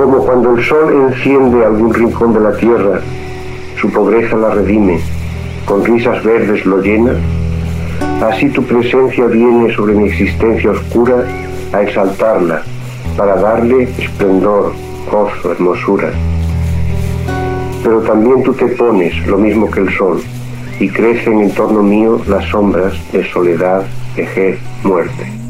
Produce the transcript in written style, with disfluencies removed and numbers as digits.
Como cuando el sol enciende algún rincón de la tierra, su pobreza la redime, con risas verdes lo llena, así tu presencia viene sobre mi existencia oscura a exaltarla, para darle esplendor, gozo, hermosura. Pero también tú te pones, lo mismo que el sol, y crecen en torno mío las sombras de soledad, vejez, muerte.